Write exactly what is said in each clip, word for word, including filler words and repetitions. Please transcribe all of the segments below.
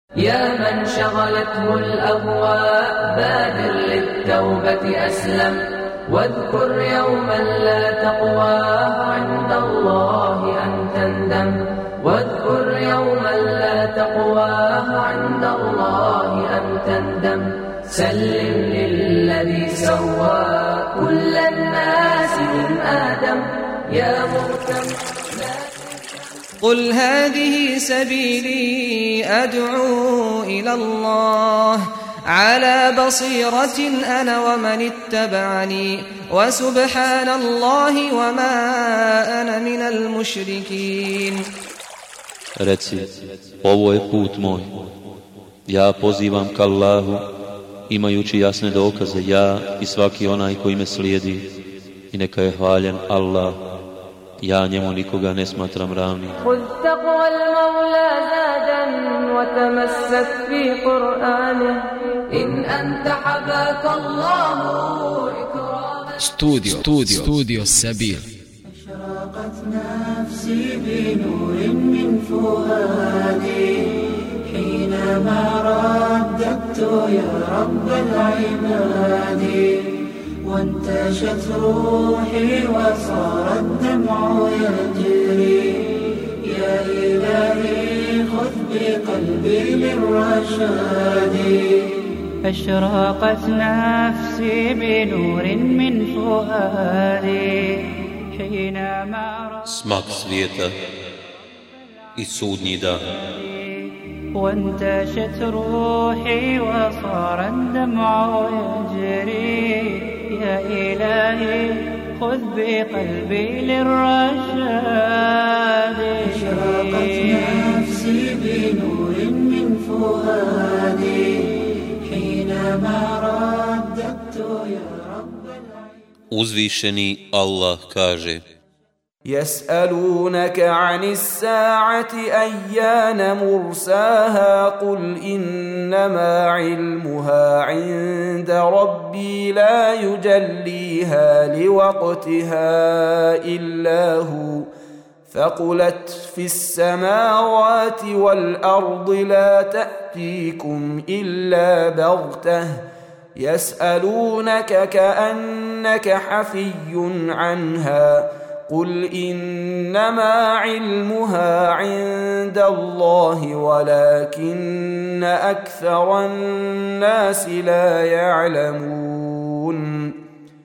يا من شغلته الأهواء بادر للتوبة أسلم واذكر يوما لا تقوى عند الله أن تندم واذكر يوما لا تقوى عند الله أن تندم سلم للذي سوى كل الناس من آدم يا مهتم قل هذه سبيلي أدعو إلى الله على بصيرة أنا ومن اتبعني وسبحان الله وما أنا من المشركين. Reci, ovo je put moj. Ja pozivam ka Allahu, imajući jasne dokaze, ja i svaki onaj koji me slijedi. I neka je hvaljen Allah. Ja njemu nikoga ne smatram ravnim. Studio, studio, studio Sabil. أشرقت نفسي بنور من فؤادي حينما رددت يا رب العباد وانتشت روحي وصار الدمع يجري يا إلهي خذ بقلبي للرشاد أشرقت نفسي بنور من فؤادي Smak svijeta i sudnji dan. وانتشت روحي وصار الدمع يجري يا إلهي خذ بقلبي للرشاد أشرقت نفسي بنور من فؤادي حينما رددت يا رب العالمين. Uzvišeni Allah kaže: يسألونك عن الساعة أيان مرساها قل إنما علمها عند ربي لا يجليها لوقتها إلا هو ثقلت في السماوات والأرض لا تأتيكم إلا بغتة يسألونك كأنك حفي عنها قل إنما علمها عند الله ولكن أكثر الناس لا يعلمون.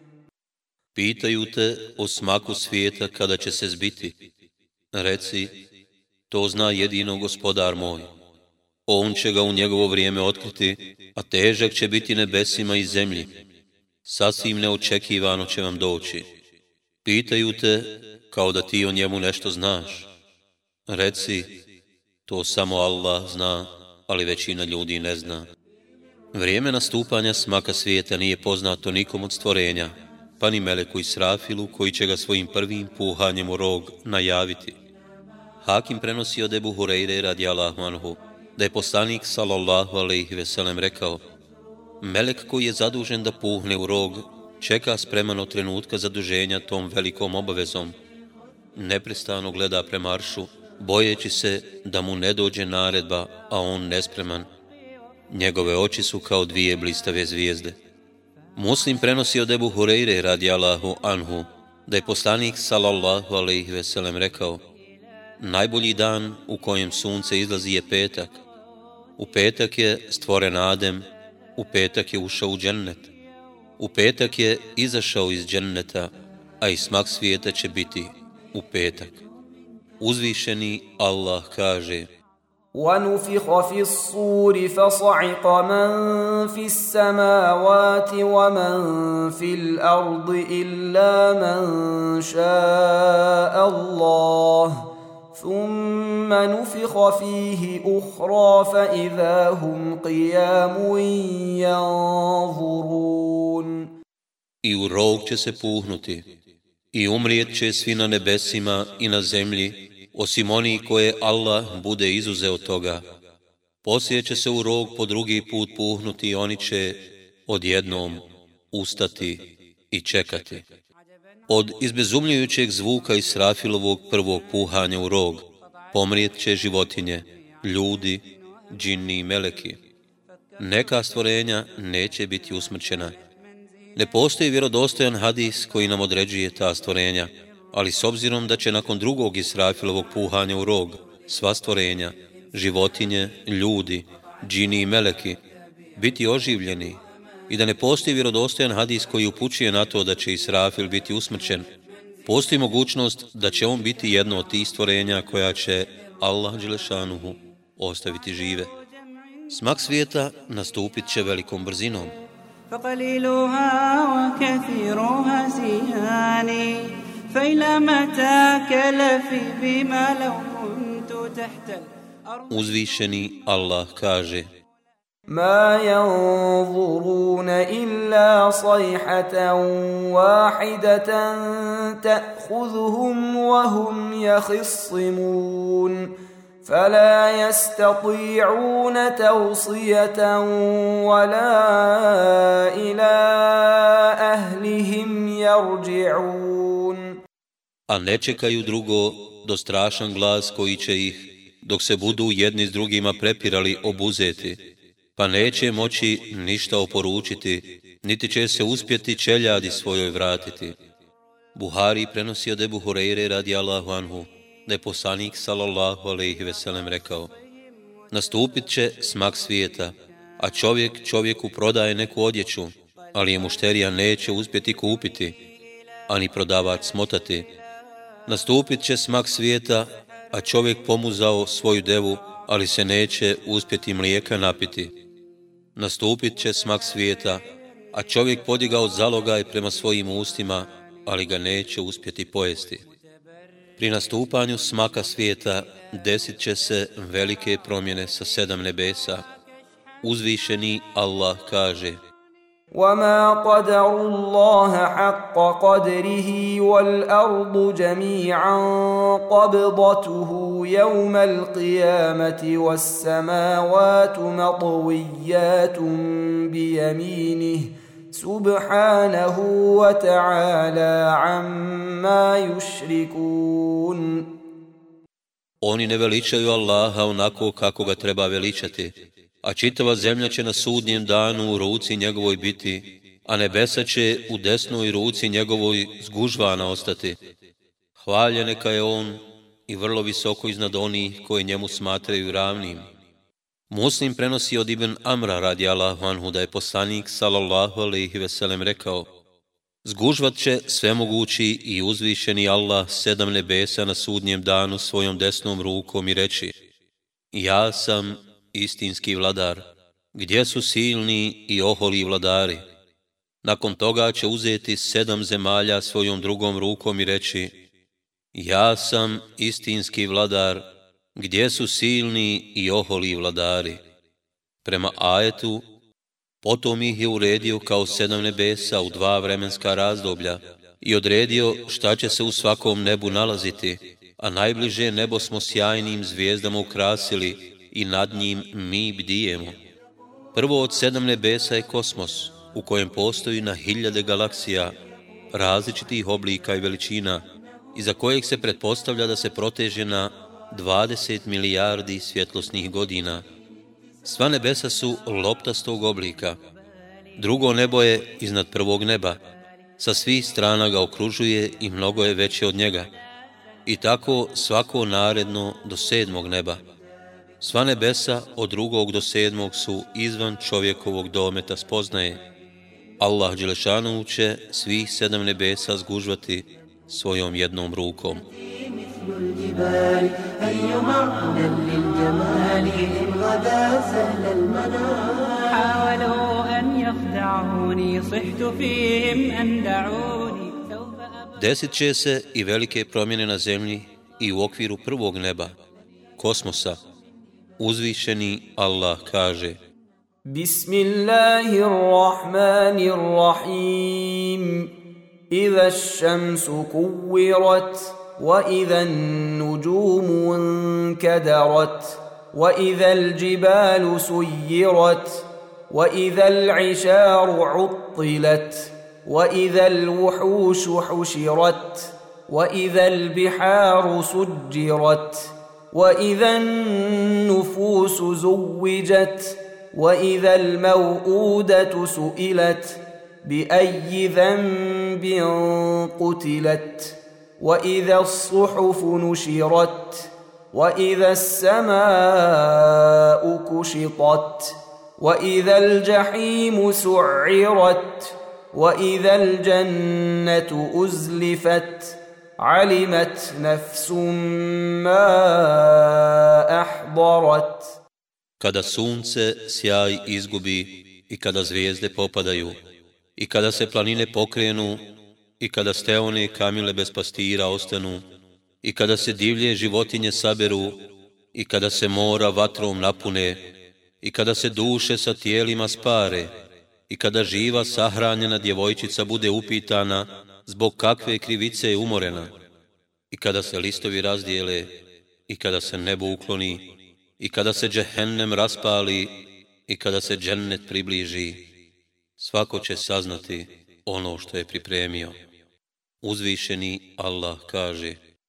Pitaju te o smaku svijeta kada će se zbiti. Reci, to zna jedino Gospodar moj. On će ga u njegovo vrijeme otkriti, a težak će biti nebesima i zemlji. Sasvim neočekivano će vam doći. Pitaju te kao da ti o njemu nešto znaš. Reci, to samo Allah zna, ali većina ljudi ne zna. Vrijeme nastupanja smaka svijeta nije poznato nikom od stvorenja, pa ni Meleku Israfilu koji će ga svojim prvim puhanjem u rog najaviti. Hakim prenosi od Ebu Hureyre radijallahu anhu da je poslanik sallallahu alejhi ve sellem rekao: Melek koji je zadužen da puhne u rog čeka spreman od trenutka zaduženja tom velikom obavezom. Neprestano gleda prema aršu, bojeći se da mu ne dođe naredba, a on nespreman. Njegove oči su kao dvije blistave zvijezde. Muslim prenosi od Ebu Hureyre radijallahu anhu da je poslanik sallallahu alejhi ve sellem rekao: najbolji dan u kojem sunce izlazi je petak. U petak je stvoren Adem, u petak je ušao u džennet. U petak je izašao iz dženneta, a i smak svijeta će biti u petak. Uzvišeni Allah kaže: وَنُفِخَ فِي الصُّورِ فَصَعِقَ مَنْ فِي السَّمَاوَاتِ وَمَنْ فِي الْأَرْضِ إِلَّا مَنْ شَاءَ اللَّهُ ثُمَّ نُفِخَ فِيهِ أُخْرَى فَإِذَا هُمْ قِيَامٌ يَنْظُرُونَ. I u rog će se puhnuti, i umrijet će svi na nebesima i na zemlji, osim oni koje Allah bude izuzeo od toga. Poslije će se u rog po drugi put puhnuti i oni će odjednom ustati i čekati. Od izbezumljujućeg zvuka Israfilovog prvog puhanja u rog pomrijet će životinje, ljudi džinni i meleki. Neka stvorenja neće biti usmrćena. Ne postoji vjerodostojan hadis koji nam određuje ta stvorenja, ali s obzirom da će nakon drugog Israfilovog puhanja u rog sva stvorenja, životinje, ljudi, džini i meleki, biti oživljeni i da ne postoji vjerodostojan hadis koji upućuje na to da će Israfil biti usmrćen, postoji mogućnost da će on biti jedno od tih stvorenja koja će Allah dželešanuhu ostaviti žive. Smak svijeta nastupit će velikom brzinom. فقليلها وكثيرها زياني فإلى متى كلفي بما لو كنت تحت الأرض. Uzvišeni Allah kaže: ما ينظرون إلا صيحة واحدة تأخذهم وهم يخصمون فلا يستطيعون توصية ولا إلى أهلهم يرجعون. A ne čekaju drugo do strašan glas koji će ih, dok se budu jedni s drugima prepirali, obuzeti, pa neće moći ništa oporučiti, niti će se uspjeti čeljadi svojoj vratiti. Buhari prenosi od Ebu Hureyre radijallahu anhu da je poslanik sallallahu alejhi ve sellem rekao: nastupit će smak svijeta, a čovjek čovjeku prodaje neku odjeću, ali je mušterija neće uspjeti kupiti, ani prodavač smotati. Nastupit će smak svijeta, a čovjek pomuzao svoju devu, ali se neće uspjeti mlijeka napiti. Nastupit će smak svijeta, a čovjek podigao zalogaj prema svojim ustima, ali ga neće uspjeti pojesti. Pri nastupanju smaka svijeta desit će se velike promjene sa sedam nebesa. Uzvišeni Allah kaže: وَمَا قَدَرُوا اللَّهَ حَقَّ قَدْرِهِ وَالْأَرْضُ جَمِيعًا قَبْضَتُهُ يَوْمَ الْقِيَامَةِ وَالسَّمَاوَاتُ مَطْوِيَّاتٌ بِيَمِينِهِ سُبْحَانَهُ وَتَعَالَى عَمَّا يُشْرِكُونَ. Oni ne veličaju Allaha onako kako ga treba veličati, a čitava zemlja će na sudnjem danu u ruci njegovoj biti, a nebesa će u desnoj ruci njegovoj zgužvana ostati. Hvaljen neka je on i vrlo visoko iznad onih koji njemu smatraju ravnim. Muslim prenosi od Ibn Amra radijallahu anhu da je poslanik sallallahu alejhi ve sellem rekao: zgužvat će svemogući i uzvišeni Allah sedam nebesa na sudnjem danu svojom desnom rukom i reći: ja sam istinski vladar, gdje su silni i oholi vladari? Nakon toga će uzeti sedam zemalja svojom drugom rukom i reći: ja sam istinski vladar, gdje su silni i oholi vladari? Prema ajetu, potom ih je uredio kao sedam nebesa u dva vremenska razdoblja i odredio šta će se u svakom nebu nalaziti, a najbliže nebo smo sjajnim zvijezdama ukrasili i nad njim mi bdijemo. Prvo od sedam nebesa je kosmos, u kojem postoji na hiljade galaksija, različitih oblika i veličina, iza kojeg se pretpostavlja da se proteže na dvadeset milijardi svjetlosnih godina. Sva nebesa su loptastog oblika. Drugo nebo je iznad prvog neba. Sa svih strana ga okružuje i mnogo je veće od njega. I tako svako naredno do sedmog neba. Sva nebesa od drugog do sedmog su izvan čovjekovog dometa spoznaje. Allah dželešanu će svih sedam nebesa zgužvati svojom jednom rukom. Desit će se i velike promjene na zemlji i u okviru prvog neba, kosmosa. Uzvišeni Allah kaže: Bismillahirrahmanirrahim. Iza šamsu kuvirat, wa iza nuđumu nkadarat, wa iza l'đibalu sujirat, wa iza l'išaru uttilat, wa iza l'vuhušu huširat, wa iza l'biharu suđirat, وإذا النفوس زوجت وإذا الموءودة سئلت بأي ذنب قتلت وإذا الصحف نشرت وإذا السماء كشطت وإذا الجحيم سعرت وإذا الجنة أزلفت علمت نفس ما أحضرت. Kada sunce sjaj izgubi i kada zvijezde popadaju i kada se planine pokrenu i kada steone kamile bez pastira ostanu i kada se divlje životinje saberu i kada se mora vatrom napune i kada se duše sa tijelima spare i kada živa sahranjena djevojčica bude upitana zbog kakve krivice je umorena i kada se listovi razdijele i kada se nebo ukloni i kada se džehennem raspali i kada se džennet približi, svako će saznati ono što je pripremio. Uzvišeni Allah kaže: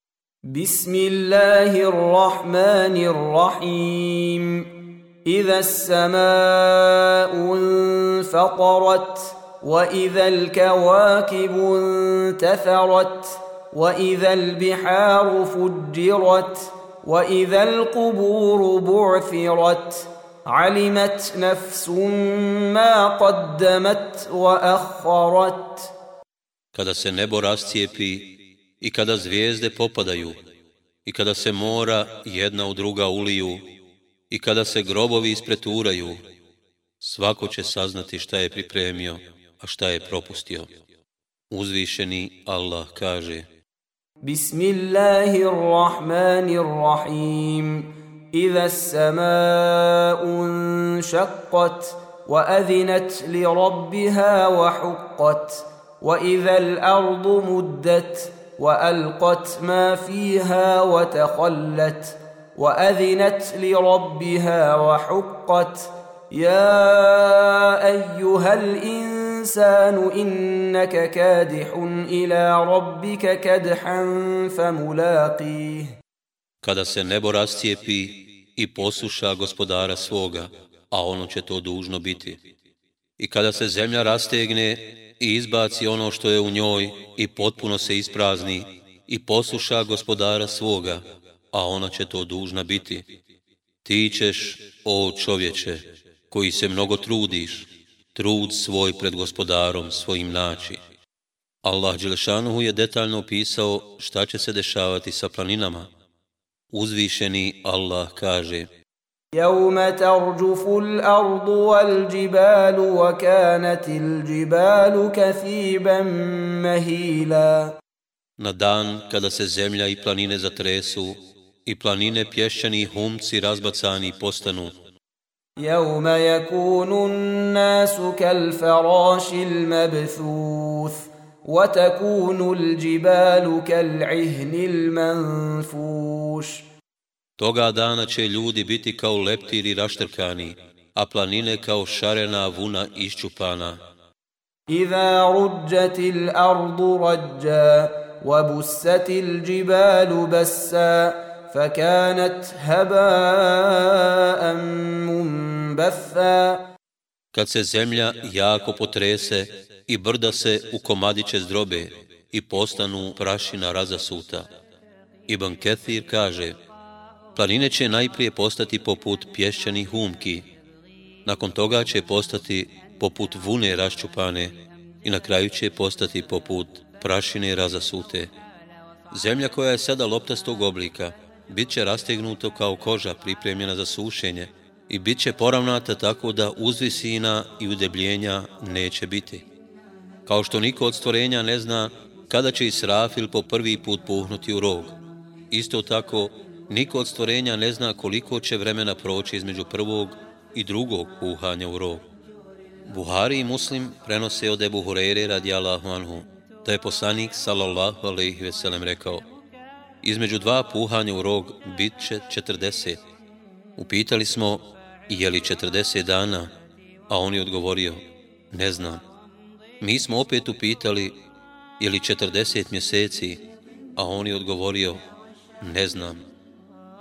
Bismillahirrahmanirrahim. Iza as-sama'u infatarat wa iza al-kawakibu intatharat wa iza al-biharu fujjirat وإذا القبور بعثرت علمت نفس ما قدمت وأخرت. Kada se nebo rascijepi i kada zvijezde popadaju i kada se mora jedna u druga uliju i kada se grobovi ispreturaju, svako će saznati šta je pripremio, a šta je propustio. Uzvišeni Allah kaže: Bismillahirrahmanirrahim. Iza as-sama'u inshaqqat wa adhinat li rabbiha wa huqqat wa iza al-ardu muddat wa alqat ma fiha wa takhallat wa adhinat li rabbiha wa huqqat ya ayyuhal insan الإنسان إنك كادح إلى ربك كدحا فملاقيه. Kada se nebo rascijepi i posluša gospodara svoga, a ono će to dužno biti. I kada se zemlja rastegne i izbaci ono što je u njoj i potpuno se isprazni i posluša gospodara svoga, a ona će to dužna biti. Ti ćeš, o čovječe, koji se mnogo trudiš, trud svoj pred gospodarom svojim naći. Allah Đelešanuhu je detaljno opisao šta će se dešavati sa planinama. Uzvišeni Allah kaže: يَوْمَ تَرْجُفُ الْأَرْضُ وَالْجِبَالُ وَكَانَتِ الْجِبَالُ كَثِيبًا مَهِيلًا. Na dan kada se zemlja i planine zatresu i planine pješčani humci razbacani postanu. يوم يكون الناس كالفراش المبثوث وتكون الجبال كالعهن المنفوش. Toga dana će ljudi biti kao leptiri raštrkani, a planine kao šarena vuna iščupana. إذا رجت الأرض رجا وبست الجبال بسا فكانت هباء منبثا. Kad se zemlja jako potrese i brda se u komadiće zdrobe i postanu prašina razasuta. Ibn Kathir kaže: planine će najprije postati poput pješčanih humki, nakon toga će postati poput vune raščupane i na kraju će postati poput prašine razasute. Zemlja koja je sada loptastog oblika bit će rastegnuto kao koža pripremljena za sušenje i bit će poravnata tako da uzvisina i udebljenja neće biti. Kao što niko od stvorenja ne zna kada će Israfil po prvi put puhnuti u rog, isto tako niko od stvorenja ne zna koliko će vremena proći između prvog i drugog puhanja u rog. Buhari i Muslim prenose od Ebu Hureyre radijallahu anhu da je poslanik sallallahu alejhi ve sellem rekao: između dva puhanja u rog bit će četrdeset. Upitali smo: je li četrdeset dana? A on je odgovorio: ne znam. Mi smo opet upitali: je li četrdeset mjeseci? A on je odgovorio: ne znam.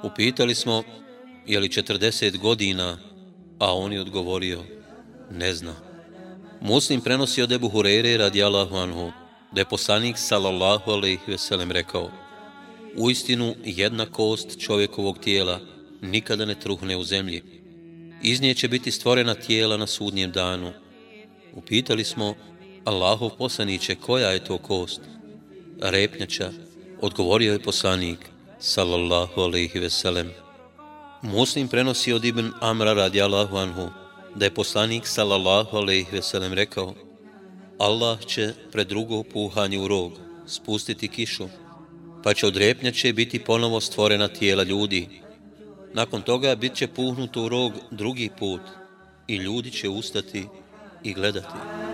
Upitali smo, je li četrdeset godina, a on je odgovorio, ne zna. Muslim prenosi od Ebu Hureyre radijallahu anhu, da je poslanik sallallahu alejhi ve sellem rekao, uistinu jedna kost čovjekovog tijela nikada ne truhne u zemlji. Iz nje će biti stvorena tijela na sudnjem danu. Upitali smo, Allahov poslaniće, koja je to kost? Repnjača, odgovorio je poslanik sallallahu alejhi ve sellem. Muslim prenosi od Ibn Amra radijallahu anhu, da je poslanik sallallahu alejhi ve sellem rekao, Allah će pred drugo puhanje u rog spustiti kišu, pa će od repnjače biti ponovo stvorena tijela ljudi. Nakon toga bit će puhnuto u rog drugi put i ljudi će ustati i gledati.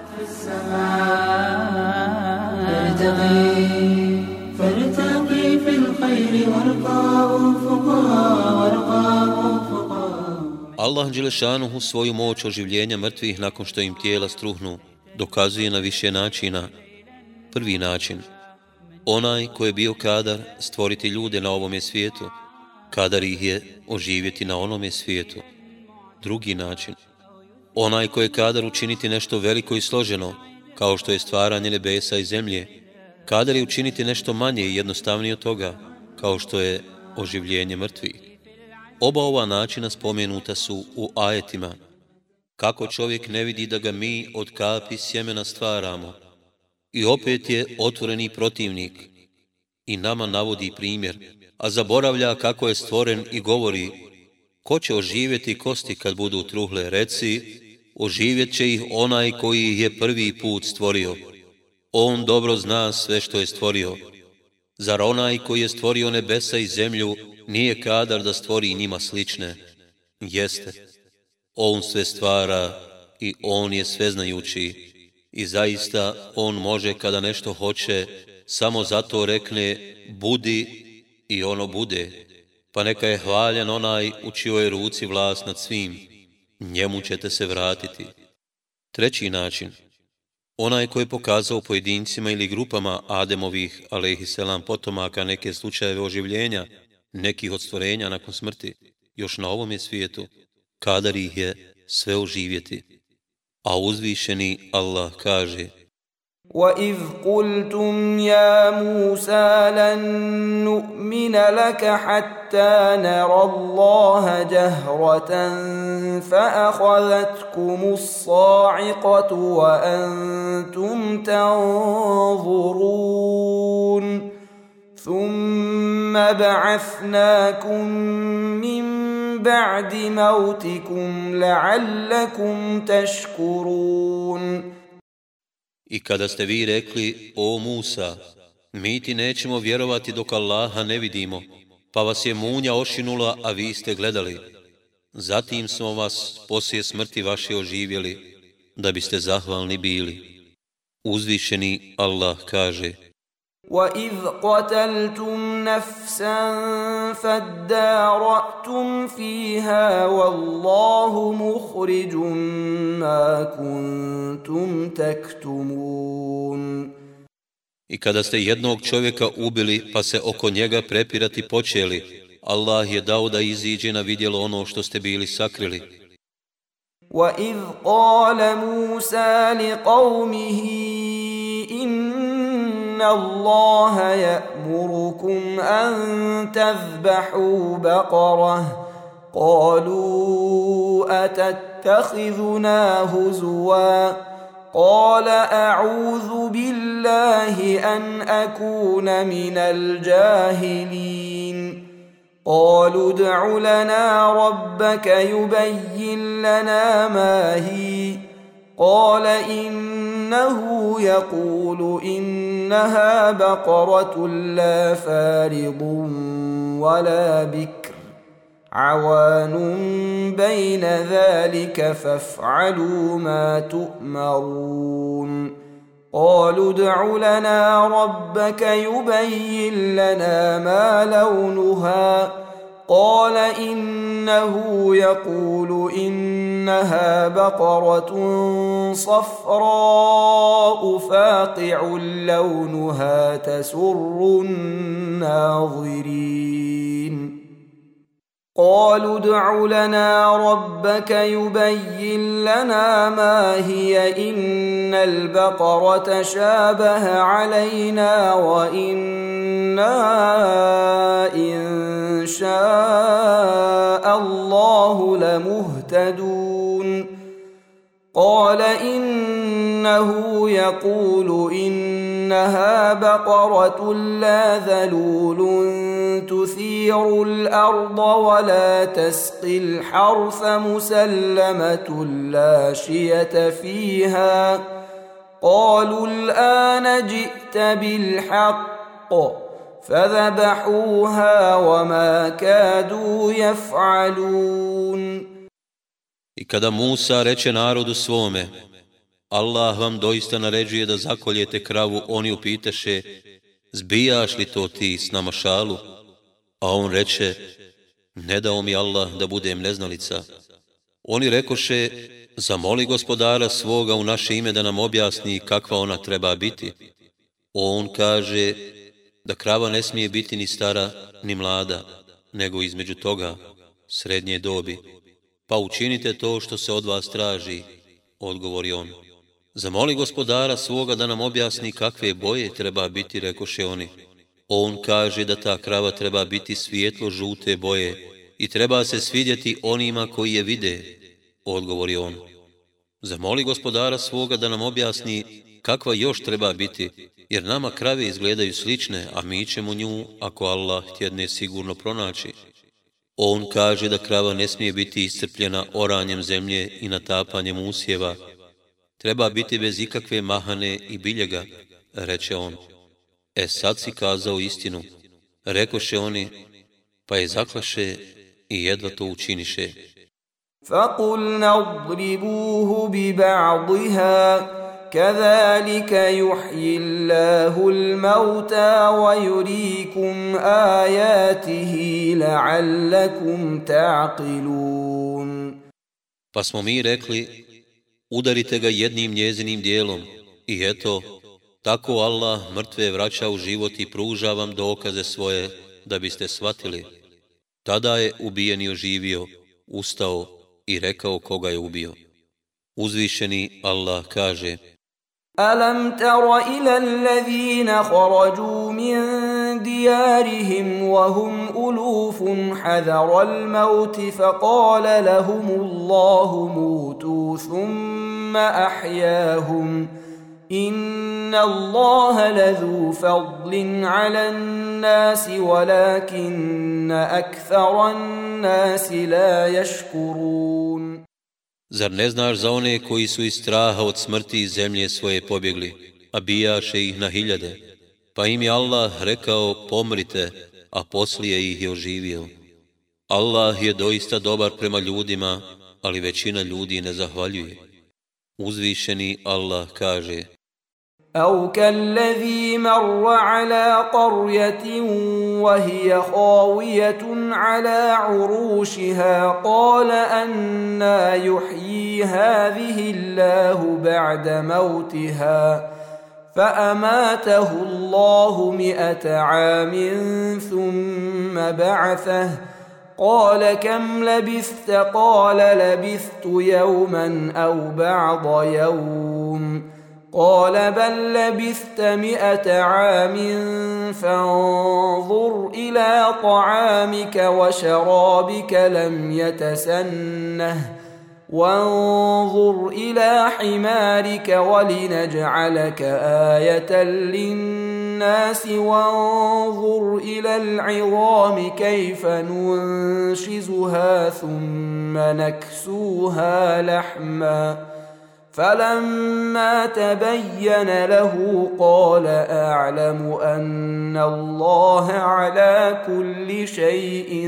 Allah dželešanuhu svoju moć oživljenja mrtvih nakon što im tijela struhnu dokazuje na više načina. Prvi način, onaj koji je bio kadar stvoriti ljude na ovome svijetu, kadar ih je oživjeti na onome svijetu. Drugi način, onaj koji je kadar učiniti nešto veliko i složeno, kao što je stvaranje nebesa i zemlje, kadar je učiniti nešto manje i jednostavnije od toga, kao što je oživljenje mrtvih. Oba ova načina spomenuta su u ajetima. Kako čovjek ne vidi da ga mi od kapi sjemena stvaramo? I opet je otvoreni protivnik i nama navodi primjer, a zaboravlja kako je stvoren i govori, ko će oživjeti kosti kad budu truhle? Reci, oživjet će ih onaj koji ih je prvi put stvorio. On dobro zna sve što je stvorio. Zar onaj koji je stvorio nebesa i zemlju nije kadar da stvori njima slične? Jeste. On sve stvara i on je sveznajući. I zaista on može kada nešto hoće, samo zato rekne budi i ono bude. Pa neka je hvaljen onaj u čijoj ruci vlast nad svim. Njemu ćete se vratiti. Treći način. Onaj koji je pokazao pojedincima ili grupama Ademovih, alejhiselam, potomaka neke slučajeve oživljenja, nekih od stvorenja nakon smrti, još na ovome svijetu, kadar ih je sve oživjeti. A uzvišeni Allah kaže, وَإِذْ قُلْتُمْ يَا مُوسَى لَن نُّؤْمِنَ لَكَ حَتَّى نَرَى اللَّهَ جَهْرَةً فَأَخَذَتْكُمُ الصَّاعِقَةُ وَأَنْتُمْ تَنظُرُونَ ثُمَّ بَعَثْنَاكُمْ مِنْ بَعْدِ مَوْتِكُمْ لَعَلَّكُمْ تَشْكُرُونَ. I kada ste vi rekli, o Musa, mi ti nećemo vjerovati dok Allaha ne vidimo, pa vas je munja ošinula, a vi ste gledali. Zatim smo vas poslije smrti vaše oživjeli, da biste zahvalni bili. Uzvišeni Allah kaže, وَإِذْ قَتَلْتُمْ نَفْسًا فَادَّارَأْتُمْ فِيهَا وَاللَّهُ مُخْرِجٌ مَا كُنْتُمْ تَكْتُمُونَ. I kada ste jednog čovjeka ubili, pa se oko njega prepirati počeli, Allah je dao da iziđe na vidjelo ono što ste bili sakrili. وَإِذْ قَالَ مُوسَى لِقَوْمِهِ إِنَّ اللَّهَ يَأْمُرُكُمْ أَن تَذْبَحُوا بَقَرَةً قَالُوا أَتَتَّخِذُنَا هُزُوًا قَالَ أَعُوذُ بِاللَّهِ أَنْ أَكُونَ مِنَ الْجَاهِلِينَ قالوا ادع لنا ربك يبين لنا ما هي قال إنه يقول إنها بقرة لا فارض ولا بكر عوان بين ذلك فافعلوا ما تؤمرون قالوا ادع لنا ربك يبين لنا ما لونها قال إنه يقول إنها بقرة صفراء فاقع لونها تسر الناظرين. قالوا ادع لنا ربك يبين لنا ما هي إن البقرة شابه علينا وإنا إن شاء الله لمهتدون قال إنه يقول إنها بقرة لا ذلول تثير الأرض ولا تسقي الحرث مسلمة لا شية فيها قالوا الآن جئت بالحق فذبحوها وما كادوا يفعلون. I kada Musa reče narodu svome, Allah vam doista naređuje da zakoljete kravu, oni upitaše, zbijaš li to ti s nama šalu? A on reče, ne dao mi Allah da budem neznalica. Oni rekoše, zamoli gospodara svoga u naše ime da nam objasni kakva ona treba biti. On kaže da krava ne smije biti ni stara ni mlada, nego između toga srednje dobi. Pa učinite to što se od vas traži, odgovori on. Zamoli gospodara svoga da nam objasni kakve boje treba biti, rekoše oni. On kaže da ta krava treba biti svijetlo žute boje i treba se svidjeti onima koji je vide, odgovori on. Zamoli gospodara svoga da nam objasni kakva još treba biti, jer nama krave izgledaju slične, a mi ćemo nju, ako Allah htjedne, sigurno pronaći. On kaže da krava ne smije biti iscrpljena oranjem zemlje i natapanjem usjeva. Treba biti bez ikakve mahane i biljega, reče on. E sad si kazao istinu, rekoše oni, pa je zaklaše i jedva to učiniše. فَقُلْنَا اضْرِبُوهُ بِبَعْضِهَا كَذَلِكَ يُحْيِي اللَّهُ الْمَوْتَى وَيُرِيكُمْ آيَاتِهِ لَعَلَّكُمْ تَعْقِلُونَ. Pa smo mi rekli, udarite ga jednim njezinim dijelom i eto, tako Allah mrtve vraća u život i pruža vam dokaze svoje da biste shvatili. Tada je ubijeni oživio, ustao i rekao koga je ubio. Uzvišeni Allah kaže: أَلَمْ تَرَ إِلَى الَّذِينَ خَرَجُوا مِنْ دِيَارِهِمْ وَهُمْ أُلُوفٌ حَذَرَ الْمَوْتِ فَقَالَ لَهُمُ اللَّهُ مُوتُوا ثُمَّ أَحْيَاهُمْ إِنَّ اللَّهَ لَذُو فَضْلٍ عَلَى النَّاسِ وَلَكِنَّ أَكْثَرَ النَّاسِ لَا يَشْكُرُونَ. Zar ne znaš za one koji su iz straha od smrti iz zemlje svoje pobjegli, a bijaše ih na hiljade? Pa im je Allah rekao, pomrite, a poslije ih je oživio. Allah je doista dobar prema ljudima, ali većina ljudi ne zahvaljuje. Uzvišeni Allah kaže: أَوْ كَالَّذِي مَرَّ عَلَى قَرْيَةٍ وَهِيَ خَاوِيَةٌ عَلَى عُرُوشِهَا قَالَ أَنَّى يُحْيِي هَذِهِ اللَّهُ بَعْدَ مَوْتِهَا فَأَمَاتَهُ اللَّهُ مِائَةَ عَامٍ ثُمَّ بَعَثَهُ قَالَ كَمْ لَبِثْتَ قَالَ لَبِثْتُ يَوْمًا أَوْ بَعْضَ يَوْمٍ قال بل لبثت مئة عام فانظر إلى طعامك وشرابك لم يتسنه وانظر إلى حمارك ولنجعلك آية للناس وانظر إلى العظام كيف ننشزها ثم نكسوها لحما فلما تبين له قال أعلم أن الله على كل شيء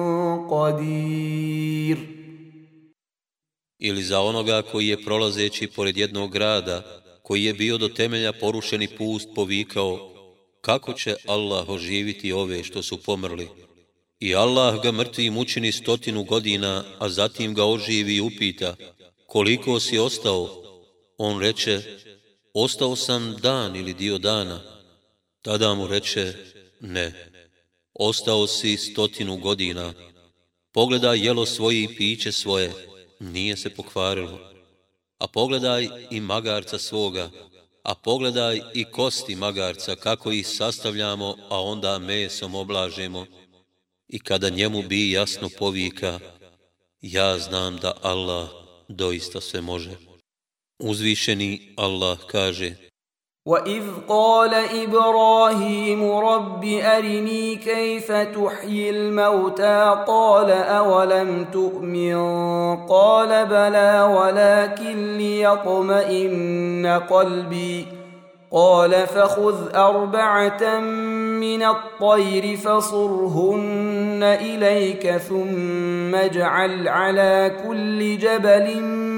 قدير. Ili za onoga koji je prolazeći pored jednog grada, koji je bio do temelja porušeni pust, povikao: kako će Allah oživiti ove što su pomrli? I Allah ga mrtvim učini stotinu godina, a zatim ga oživi i upita: koliko si ostao? On reče: ostao sam dan ili dio dana. Tada mu reče: ne, ostao si stotinu godina. Pogledaj jelo svoje i piće svoje, nije se pokvarilo. A pogledaj i magarca svoga, a pogledaj i kosti magarca, kako ih sastavljamo, a onda mesom oblažemo. I kada njemu bi jasno povika, ja znam da Allah doista sve može. Uzvišeni Allah kaže: وَإِذْ قَالَ إِبْرَاهِيمُ رَبِّ أَرِنِي كَيْفَ تُحْيِي الْمَوْتَى قَالَ أَوَلَمْ تُؤْمِنْ قَالَ بَلَى وَلَكِنْ لِيَطْمَئِنَّ قَلْبِي قَالَ فَخُذْ أَرْبَعَةً مِنَ الطَّيْرِ فَصُرْهُنَّ إِلَيْكَ ثُمَّ اجْعَلْ عَلَى كُلِّ جَبَلٍ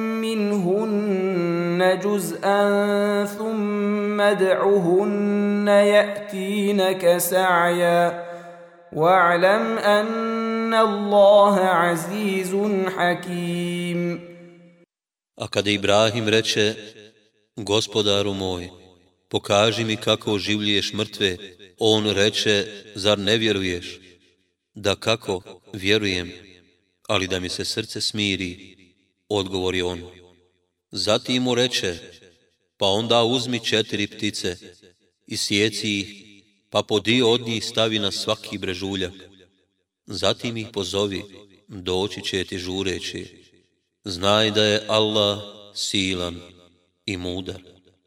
منهن جزءا ثم ادعهن يأتينك سعيا واعلم أن الله عزيز حكيم. A kada Ibrahim reče: Gospodaru moj, pokaži mi kako oživljuješ mrtve, on reče: zar ne vjeruješ? Da kako, vjerujem, ali da mi se srce smiri. Odgovori on. Zatim mu reče: pa onda uzmi četiri ptice i sjeci ih, pa po dio od njih stavi na svaki brežuljak. Zatim ih pozovi, doći će ti žureći. Znaj da je Allah silan i mudar.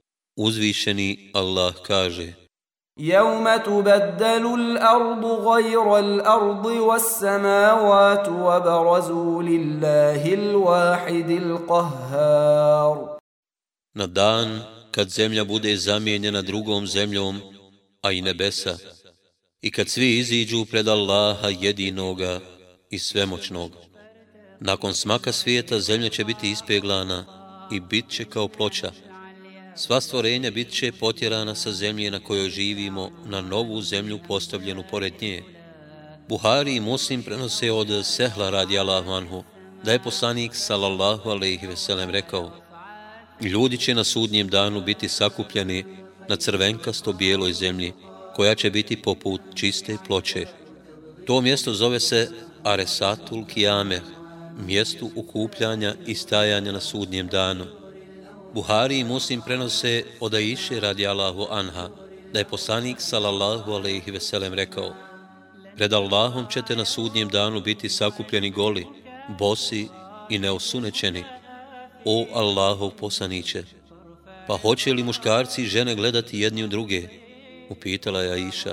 Uzvišeni Allah kaže: يَوْمَ تُبَدَّلُ الْأَرْضُ غَيْرَ الْأَرْضِ وَالسَّمَاوَاتُ وَبَرَزُوا لِلَّهِ الْوَاحِدِ الْقَهَّارِ. Na dan kad zemlja bude zamijenjena drugom zemljom, a i nebesa, i kad svi iziđu pred Allaha jedinoga i svemoćnog. Nakon smaka svijeta zemlja će biti ispeglana i bit će kao ploča. Sva stvorenja bit će potjerana sa zemlje na kojoj živimo na novu zemlju postavljenu pored nje. Buhari i Muslim prenose od Sehla radijallahu anhu da je poslanik sallallahu alejhi ve sellem rekao: ljudi će na sudnjem danu biti sakupljeni na crvenkasto bijeloj zemlji koja će biti poput čiste ploče. To mjesto zove se Aresatul Kijameh, mjestu okupljanja i stajanja na sudnjem danu. Buhari i Muslim prenose od Aiše radijallahu anha da je poslanik sallallahu alejhi ve sellem rekao: pred Allahom ćete na sudnjem danu biti sakupljeni goli, bosi i neosunećeni. O Allahov poslaniće, pa hoće li muškarci i žene gledati jedni u druge? Upitala je Aiša.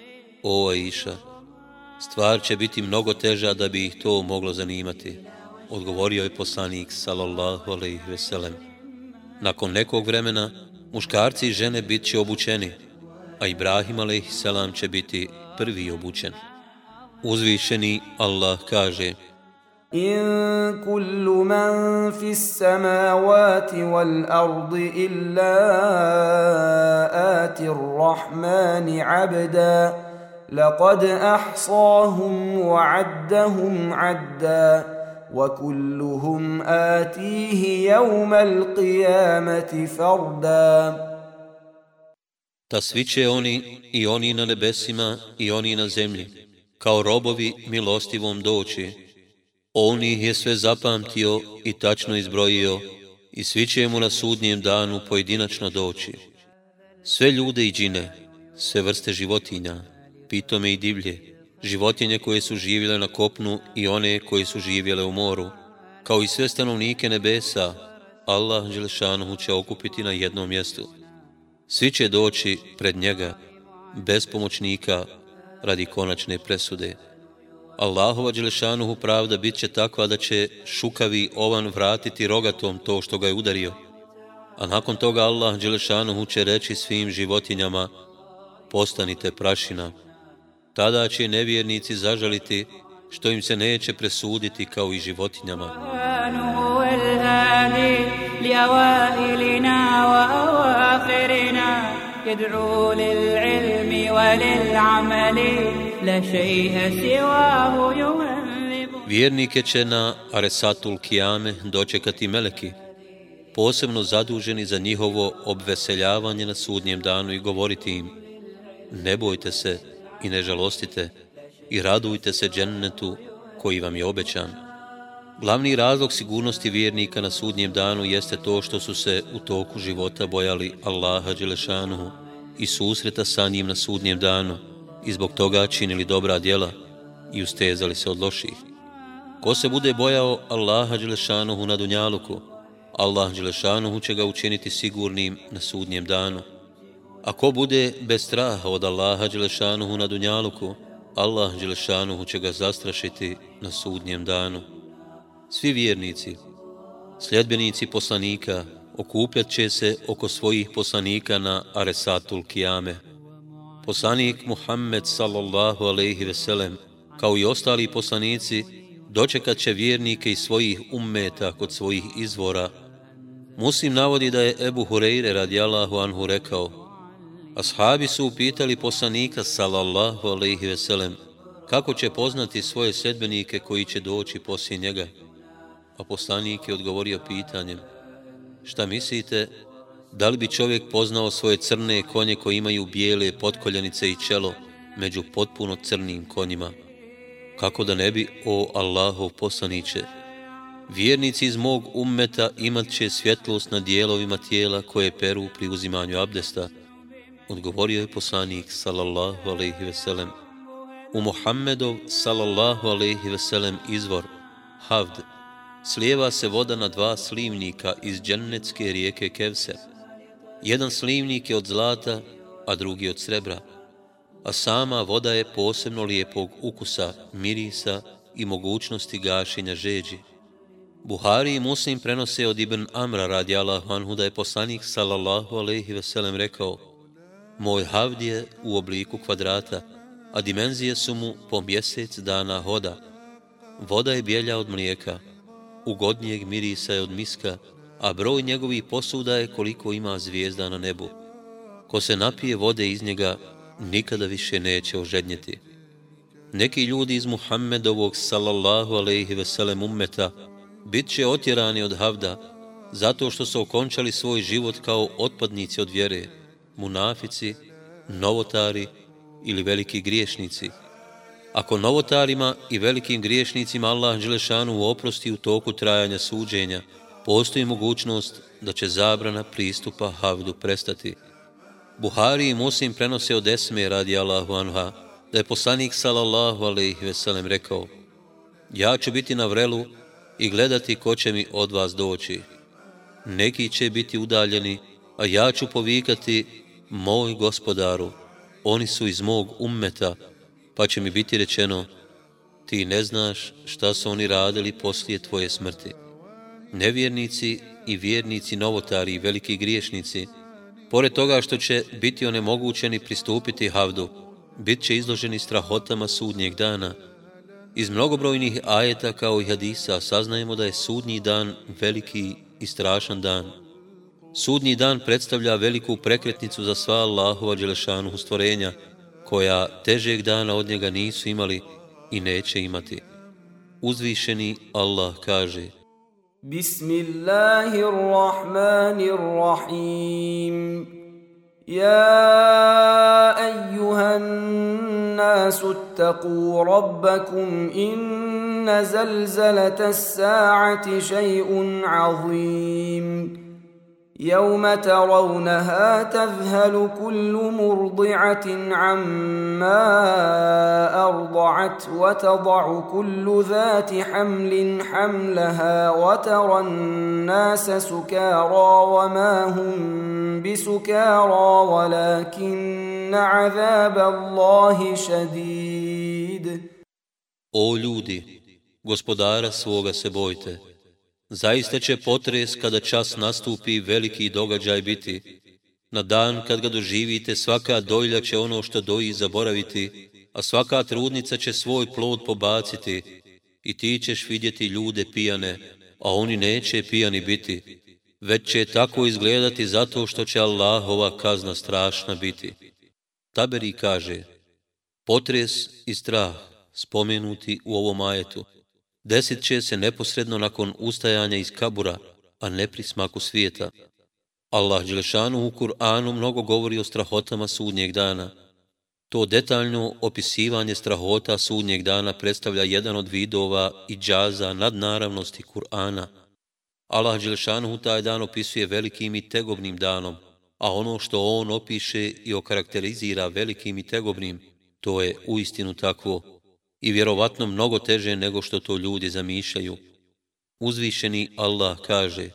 O Aiša, stvar će biti mnogo teža da bi ih to moglo zanimati, odgovorio je poslanik sallallahu alejhi ve sellem. Nakon nekog vremena muškarci i žene bit će obučeni, a Ibrahim alejhi selam će biti prvi obučen. Uzvišeni Allah kaže: إن كل من في السماوات والأرض إلا آتي الرحمن عبدا لقد أحصاهم وعدهم عدا وكلهم آتيه يوم القيامة فردا. Ta svi će oni i oni na nebesima i oni na zemlji kao robovi milostivom doći. On ih je sve zapamtio i tačno izbrojio i svi će mu na sudnjem danu pojedinačno doći. Sve ljude i džine, sve vrste životinja, pitome i divlje, životinje koje su živjele na kopnu i one koje su živjele u moru, kao i sve stanovnike nebesa, Allah dželešanuhu će okupiti na jednom mjestu. Svi će doći pred njega, bez pomoćnika, radi konačne presude. Allahova dželešanuhu pravda bit će takva da će šukavi ovan vratiti rogatom to što ga je udario. A nakon toga Allah dželešanuhu će reći svim životinjama: postanite prašina. Tada će nevjernici zažaliti što im se neće presuditi kao i životinjama. Vjernike će na Aresatul Kijame dočekati meleki, posebno zaduženi za njihovo obveseljavanje na sudnjem danu i govoriti im: ne bojte se i ne žalostite i radujte se džennetu koji vam je obećan. Glavni razlog sigurnosti vjernika na sudnjem danu jeste to što su se u toku života bojali Allaha dželešanuhu i susreta sa njim na sudnjem danu i zbog toga činili dobra djela i ustezali se od loših. Ko se bude bojao Allaha dželešanuhu na dunjaluku, Allah dželešanuhu će ga učiniti sigurnim na sudnjem danu. A ko bude bez straha od Allaha dželešanuhu na dunjaluku, Allah dželešanuhu će ga zastrašiti na sudnjem danu. Svi vjernici, sljedbenici poslanika, okupljat će se oko svojih poslanika na Aresatul Kijame. Poslanik Muhammed sallallahu alejhi ve sellem, kao i ostali poslanici, dočekat će vjernike iz svojih ummeta kod svojih izvora. Muslim navodi da je Ebu Hureyre radijallahu anhu rekao: ashabi su upitali poslanika sallallahu alejhi ve sellem kako će poznati svoje sljedbenike koji će doći poslije njega. A poslanik je odgovorio pitanjem: šta mislite, da li bi čovjek poznao svoje crne konje koji imaju bijele potkoljenice i čelo među potpuno crnim konjima? Kako da ne bi, o Allahov poslaniće? Vjernici iz mog ummeta imat će svjetlost na dijelovima tijela koje peru pri uzimanju abdesta. Odgovorio je poslanik sallallahu alejhi ve sellem: u Muhammedov sallallahu alejhi ve sellem izvor, Havd, slijeva se voda na dva slivnika iz džennetske rijeke Kevser. Jedan slivnik je od zlata, a drugi od srebra, a sama voda je posebno lijepog ukusa, mirisa i mogućnosti gašenja žeđi. Buhari i Muslim prenose od Ibn Amra radijallahu anhu da je poslanik sallallahu alejhi ve sellem rekao: moj havd je u obliku kvadrata, a dimenzije su mu po mjesec dana hoda. Voda je bijelja od mlijeka, ugodnijeg mirisa je od miska, a broj njegovih posuda je koliko ima zvijezda na nebu. Ko se napije vode iz njega, nikada više neće ožednjeti. Neki ljudi iz Muhammedovog sallallahu alejhi ve sellem ummeta bit će otjerani od havda zato što su okončali svoj život kao otpadnici od vjere, munafici, novotari ili veliki griješnici. Ako novotarima i velikim griješnicima Allah dželešanu oprosti u toku trajanja suđenja, postoji mogućnost da će zabrana pristupa havdu prestati. Buhari i Muslim prenose od Esme radijallahu anha da je poslanik sallallahu alejhi ve sellem rekao: ja ću biti na vrelu i gledati ko će mi od vas doći. Neki će biti udaljeni, a ja ću povikati: moj gospodaru, oni su iz mog ummeta, pa će mi biti rečeno: ti ne znaš šta su oni radili poslije tvoje smrti. Nevjernici i vjernici, novotari i veliki griješnici, pored toga što će biti onemogućeni pristupiti havdu, bit će izloženi strahotama sudnjeg dana. Iz mnogobrojnih ajeta kao i hadisa saznajemo da je sudnji dan veliki i strašan dan. Sudnji dan predstavlja veliku prekretnicu za sva Allahova dželešanuhu stvorenja, koja težeg dana od njega nisu imali i neće imati. Uzvišeni Allah kaže: Bismillahirrahmanirrahim. يا أيها الناس اتقوا ربكم إن زلزلة الساعة شيء عظيم يوم ترونها تذهل كل مرضعة عما أرضعت وتضع كل ذات حمل حملها وترى الناس سكارى وما هم بسكارى ولكن عذاب الله شديد. O ljudi, gospodara svoga se bojte. Zaista će potres kada čas nastupi veliki događaj biti. Na dan kad ga doživite, svaka dojlja će ono što doji zaboraviti, a svaka trudnica će svoj plod pobaciti i ti ćeš vidjeti ljude pijane, a oni neće pijani biti, već će tako izgledati zato što će Allahova kazna strašna biti. Taberi kaže: potres i strah spomenuti u ovom ajetu desit će se neposredno nakon ustajanja iz kabura, a ne pri smaku svijeta. Allah dželešanu u Kur'anu mnogo govori o strahotama sudnjeg dana. To detaljno opisivanje strahota sudnjeg dana predstavlja jedan od vidova i džaza nadnaravnosti Kur'ana. Allah dželšanuhu taj dan opisuje velikim i tegobnim danom, a ono što on opiše i okarakterizira velikim i tegobnim, to je uistinu takvo i vjerovatno mnogo teže nego što to ljudi zamišljaju. Uzvišeni Allah kaže: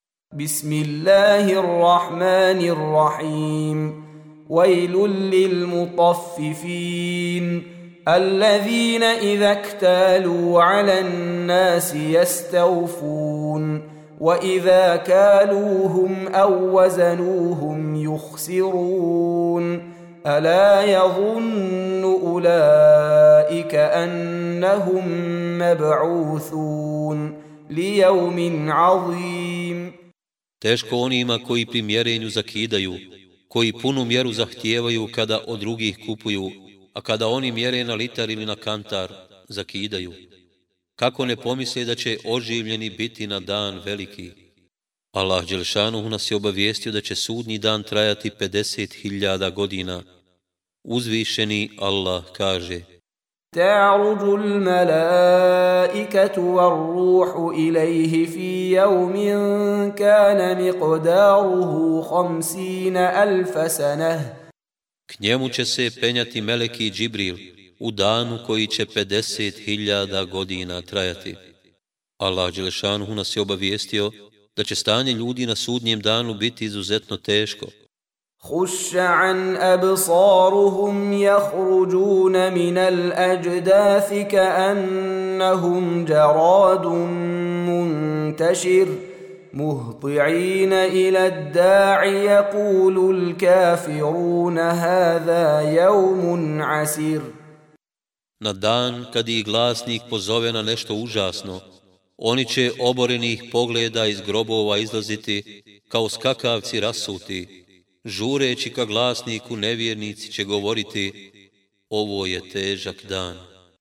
Bismillahirrahmanirrahim. Vajlun lil mutaffifin. Allazina idha iktalu ala nasi yastawfun. وإذا كالوهم أو وزنوهم يخسرون ألا يظن أولئك أنهم مبعوثون ليوم عظيم. Teško onima koji pri mjerenju zakidaju, koji punu mjeru zahtijevaju kada od drugih kupuju, a kada oni mjere na litar ili na kantar, zakidaju. Kako ne pomisle da će oživljeni biti na dan veliki? Allah dželšanuhu nas je obavijestio da će sudnji dan trajati pedeset hiljada godina. Uzvišeni Allah kaže: Ta'ruđu l-malaikatu var-ruhu ilaihi fi jevmin kana miqdaruhu hamsina alfa sanah. K njemu će se penjati meleki Džibril u danu koji će pedeset hiljada godina trajati. Allah dželšanuhu nas je obavijestio da će stanje ljudi na sudnjem danu biti izuzetno teško. Huš'an absaruhum jahruđuna minal ađdathi ka'annahum jaradun muntašir. مهطعين إلى الداع يقول الكافرون هذا يوم عسير. Na dan kad ih glasnik pozove na nešto užasno, oni će oborenih pogleda iz grobova izlaziti kao skakavci rasuti. Žureći ka glasniku nevjernici će govoriti: ovo je težak dan.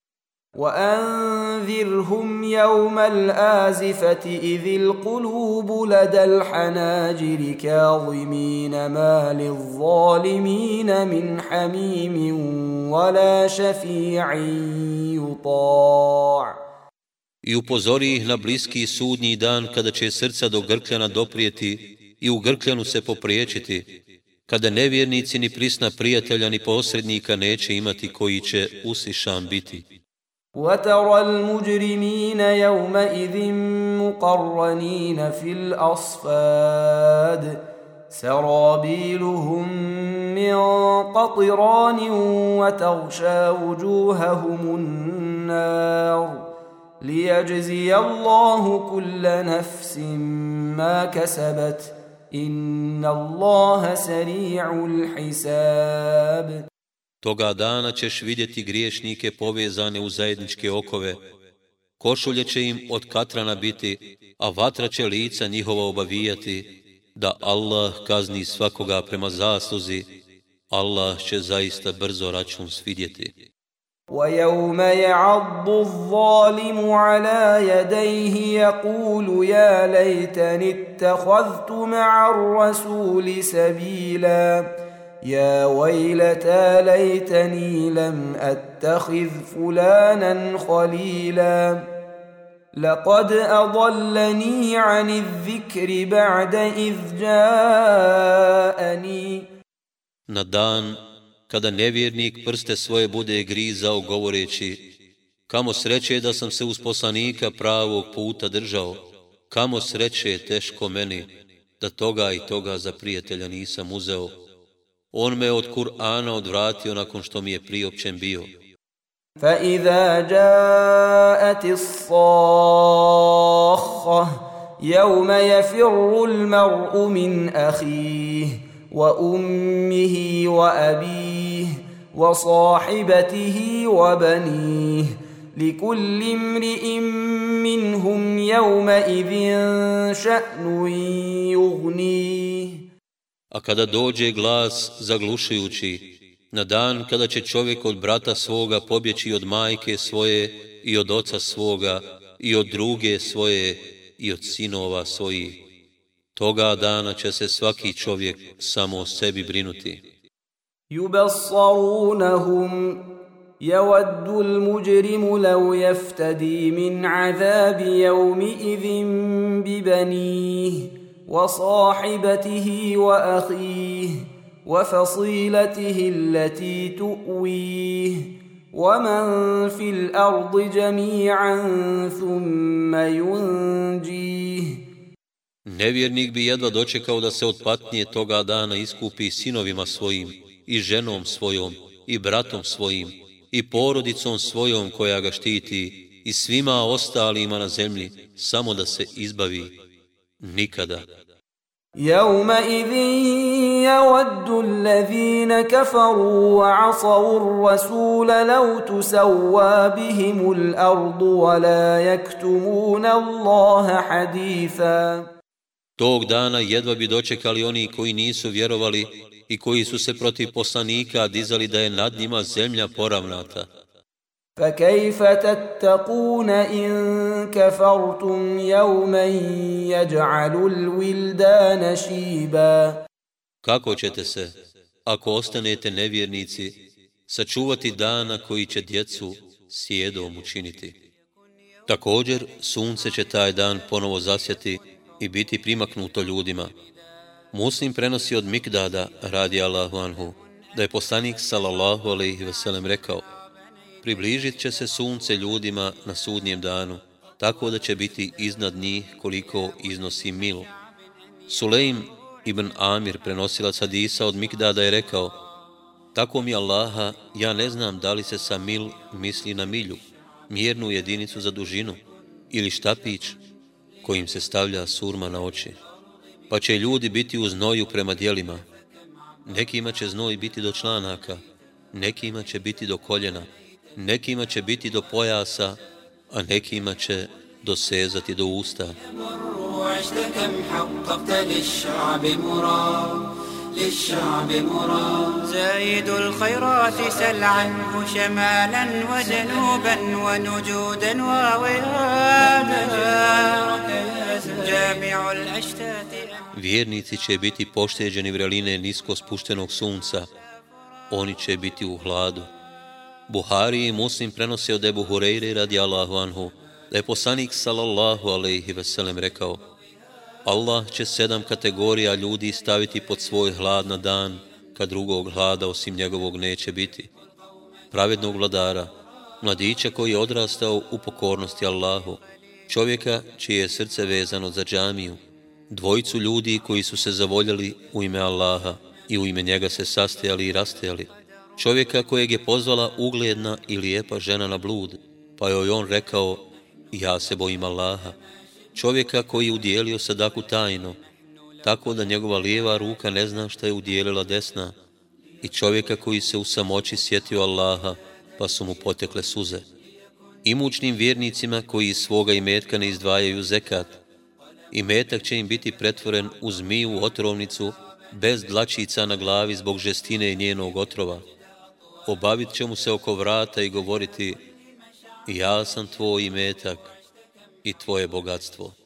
وأنذرهم يوم الآزفة إذ القلوب لدى الحناجر كاظمين ما للظالمين من حميم ولا شفيع يطاع. I upozori ih na bliski sudnji dan kada će srca do grkljana doprijeti i u grkljanu se popriječiti, kada nevjernici ni prisna prijatelja ni posrednika neće imati koji će usišan biti. وترى المجرمين يومئذ مقرنين في الأصفاد سرابيلهم من قطران وتغشى وجوههم النار ليجزي الله كل نفس ما كسبت إن الله سريع الحساب. Toga dana ćeš vidjeti griješnike povezane u zajedničke okove. Košulje će im od katrana biti, a vatra će lica njihova obavijati, da Allah kazni svakoga prema zasluzi. Allah će zaista brzo račun svidjeti. وَيَوْمَ يَعَضُّ الظَّالِمُ عَلَى يَدَيْهِ يَقُولُ يَا لَيْتَنِي اتَّخَذْتُ مَعَ الرَّسُولِ سَبِيلًا يا ويلتى ليتني لم أتخذ فلانا خليلا لقد أضلني عن الذكر بعد إذ جاءني. Na dan kada nevjernik prste svoje bude grizao govoreći: kamo sreće da sam se uz poslanika pravog puta držao, kamo sreće teško meni da toga i toga za prijatelja nisam uzeo. On me od Kur'ana odvratio nakon što mi je priopćen bio. فَإِذَا جَاءَتِ الصَّاخَّةُ يَوْمَ يَفِرُّ الْمَرْءُ مِنْ أَخِيهِ وَأُمِّهِ وَأَبِيهِ وَصَاحِبَتِهِ وَبَنِيهِ لِكُلِّ امْرِئٍ مِّنْهُمْ يَوْمَئِذٍ شَأْنٌ يُغْنِيهِ. A kada dođe glas zaglušujući, na dan kada će čovjek od brata svoga pobjeći od majke svoje i od oca svoga i od druge svoje i od sinova svojih, toga dana će se svaki čovjek samo o sebi brinuti. يبصرونهم يود المجرم لو يفتدي من عذاب يومئذ ببنيه وصاحبته وأخيه وفصيلته التي تؤويه ومن في الأرض جميعا ثم ينجيه. Nevjernik bi jedva dočekao da se od patnje toga dana iskupi sinovima svojim i ženom svojom i bratom svojim i porodicom svojom koja ga štiti i svima ostalima na zemlji, samo da se izbavi. Nikada. يومئذ يود الذين كفروا وعصوا الرسول لو تسوى بهم الأرض ولا يكتمون الله حديثا. Tog dana jedva bi dočekali oni koji nisu vjerovali i koji su se protiv poslanika dizali da je nad njima zemlja poravnata. فكيف تتقون إن كفرتم يوما يجعل الولدان شيبا. Kako ćete se, ako ostanete nevjernici, sačuvati dana koji će djecu sjedom učiniti? Također, sunce će taj dan ponovo zasjati i biti primaknuto ljudima. Muslim prenosi od Mikdada, radi Allahu anhu, da je poslanik sallallahu alejhi ve sellem rekao: približit će se sunce ljudima na sudnjem danu, tako da će biti iznad njih koliko iznosi mil. Sulejm ibn Amir, prenosilac hadisa od Mikdada, je rekao: tako mi Allaha, ja ne znam da li se sa mil misli na milju, mjernu jedinicu za dužinu, ili štapić kojim se stavlja surma na oči. Pa će ljudi biti u znoju prema djelima. Nekima će znoj biti do članaka, nekima će biti do koljena, nekima će biti do pojasa, a nekima će dosezati do usta. للشعب مراد زايد الخيرات سل عنه شمالا وجنوبا ونجودا ووئادا جامع الأشتات. Vjernici će biti pošteđeni vreline nisko spuštenog sunca, oni će biti u hladu. Buhari i Muslim prenose od Ebu Hureyre radijallahu anhu da je poslanik sallallahu alejhi ve sellem rekao: Allah će sedam kategorija ljudi staviti pod svoj hlad na dan, kad drugog hlada osim njegovog neće biti. Pravednog vladara, mladića koji je odrastao u pokornosti Allahu, čovjeka čije je srce vezano za džamiju, dvojicu ljudi koji su se zavoljeli u ime Allaha i u ime njega se sastajali i rastajali, čovjeka kojeg je pozvala ugledna i lijepa žena na blud, pa joj on rekao: ja se bojim Allaha, čovjeka koji je udjelio sadaku tajno, tako da njegova lijeva ruka ne zna šta je udjelila desna, i čovjeka koji se u samoći sjetio Allaha, pa su mu potekle suze. Imućnim vjernicima koji iz svoga imetka ne izdvajaju zekat, imetak će im biti pretvoren u zmiju otrovnicu, bez dlačica na glavi zbog žestine njenog otrova. Obavit će mu se oko vrata i govoriti: ja sam tvoj imetak i tvoje bogatstvo.